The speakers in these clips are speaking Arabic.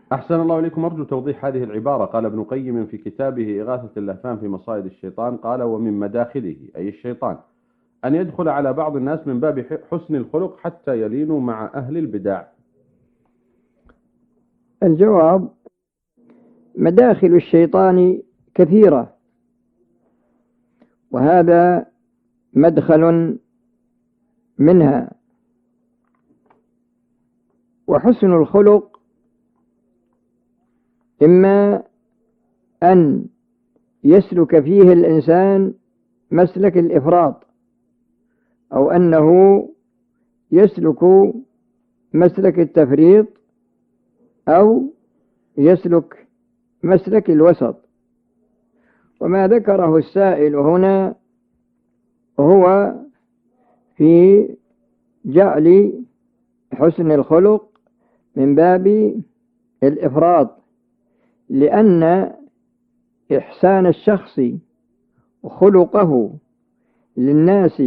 أحسن الله إليكم. أرجو توضيح هذه العبارة. قال ابن قيم في كتابه إغاثة اللهفان في مصائد الشيطان، قال: ومن مداخله أي الشيطان أن يدخل على بعض الناس من باب حسن الخلق حتى يلينوا مع أهل البدع. الجواب: مداخل الشيطان كثيرة، وهذا مدخل منها. وحسن الخلق إما أن يسلك فيه الإنسان مسلك الإفراط، أو أنه يسلك مسلك التفريط، أو يسلك مسلك الوسط. وما ذكره السائل هنا هو في جعل حسن الخلق من باب الإفراط، لأن إحسان الشخص وخلقه للناس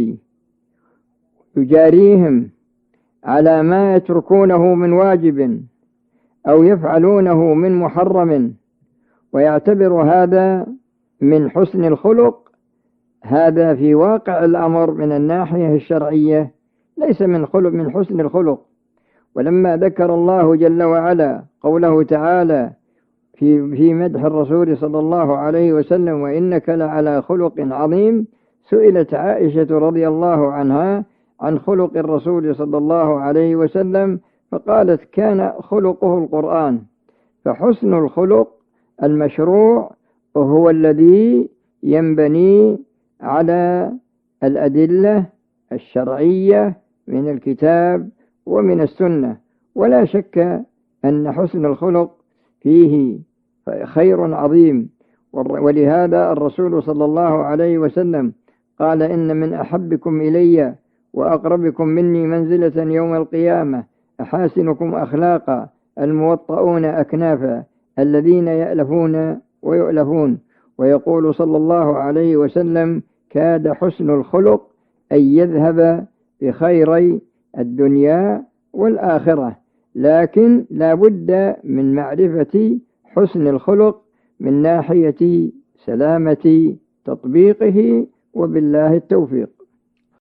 يجاريهم على ما يتركونه من واجب أو يفعلونه من محرم، ويعتبر هذا من حسن الخلق. هذا في واقع الأمر من الناحية الشرعية ليس من حسن الخلق. ولما ذكر الله جل وعلا قوله تعالى في مدح الرسول صلى الله عليه وسلم: وإنك لعلى خلق عظيم، سئلت عائشة رضي الله عنها عن خلق الرسول صلى الله عليه وسلم، فقالت: كان خلقه القرآن. فحسن الخلق المشروع وهو الذي ينبني على الأدلة الشرعية من الكتاب ومن السنة. ولا شك أن حسن الخلق فيه خير عظيم، ولهذا الرسول صلى الله عليه وسلم قال: إن من أحبكم إلي وأقربكم مني منزلة يوم القيامة أحاسنكم أخلاقا الموطؤون أكنافا الذين يألفون ويؤلفون. ويقول صلى الله عليه وسلم: كاد حسن الخلق أن يذهب بخيري الدنيا والآخرة. لكن لا بد من معرفة حسن الخلق من ناحية سلامة تطبيقه، وبالله التوفيق.